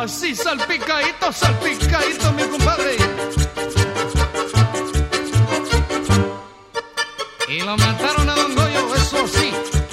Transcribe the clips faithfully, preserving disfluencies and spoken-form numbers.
Así salpicadito, salpicadito, mi compadre. Y lo mataron a Don Goyo, eso sí.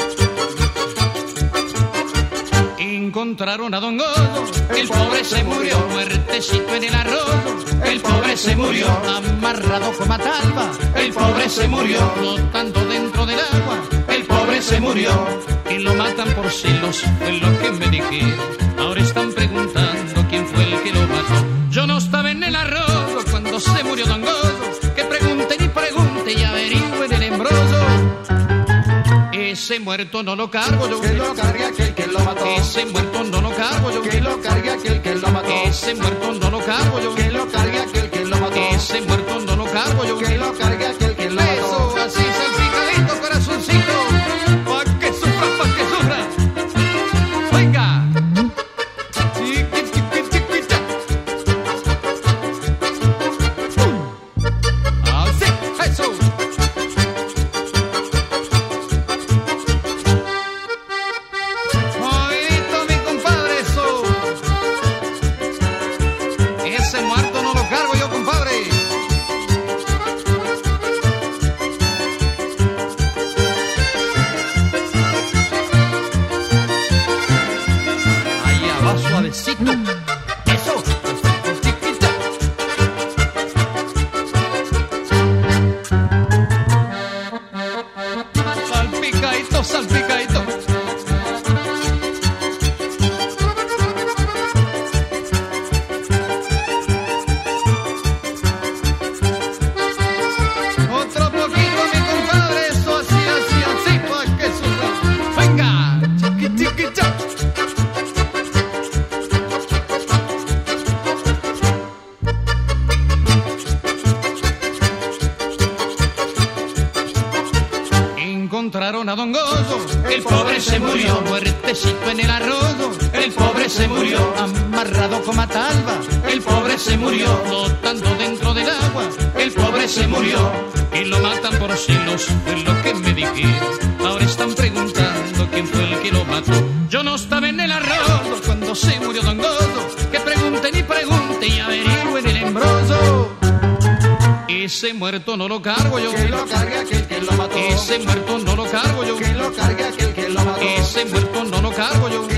Encontraron a Don Goyo, el pobre se murió, muertecito en el arroyo. El pobre se murió, amarrado con matalba. El pobre se murió, flotando dentro del agua. El pobre se murió, y lo matan por celos, fue lo que me dijeron. Ahora están preguntando quién fue el que lo mató. Yo no estaba en el arroyo cuando se murió Don Goyo. Que pregunten y pregunten y averigüen el embrollo. Ese muerto no lo cargo yo. Que lo cargue aquel que lo mató. Ese muerto no lo cargo yo. Que lo cargue aquel que lo mató. Ese muerto no lo cargo yo. Que lo cargue aquel que lo mató. Ese muerto no lo cargo yo. Que lo cargue aquel que lo mató. Eso, así salpicadito, corazoncito. Pa' que sufra, pa' que sufra. Venga. Chiqui, chiqui, chiqui, cha. Así, eso. Oídito, mi compadre, eso. Ese muerto no lo cargo yo, compadre. Allá va suavecito. Eso. Chiquita. Salpicadito, salpicadito. Otro poquito, mi compadre, eso así, así, así, pa' que sufra. Venga, chiqui, chiqui, cha. Encontraron a Don Goyo, el pobre se murió, muertecito en el arroyo. El pobre se murió, amarrado con matalba. El pobre se murió, flotando dentro del agua. El pobre se murió, y lo matan por celos, es lo que me dijeron. Ahora están preguntando quién fue el que lo mató. Yo no estaba en el arroyo cuando se murió Don Goyo. Que pregunten y pregunten y averigüen el embrollo. Ese muerto no lo cargo yo. Que lo cargue aquel que lo mató. Ese muerto no lo cargo yo. Que lo cargue aquel que lo mató. Ese muerto no lo cargo yo.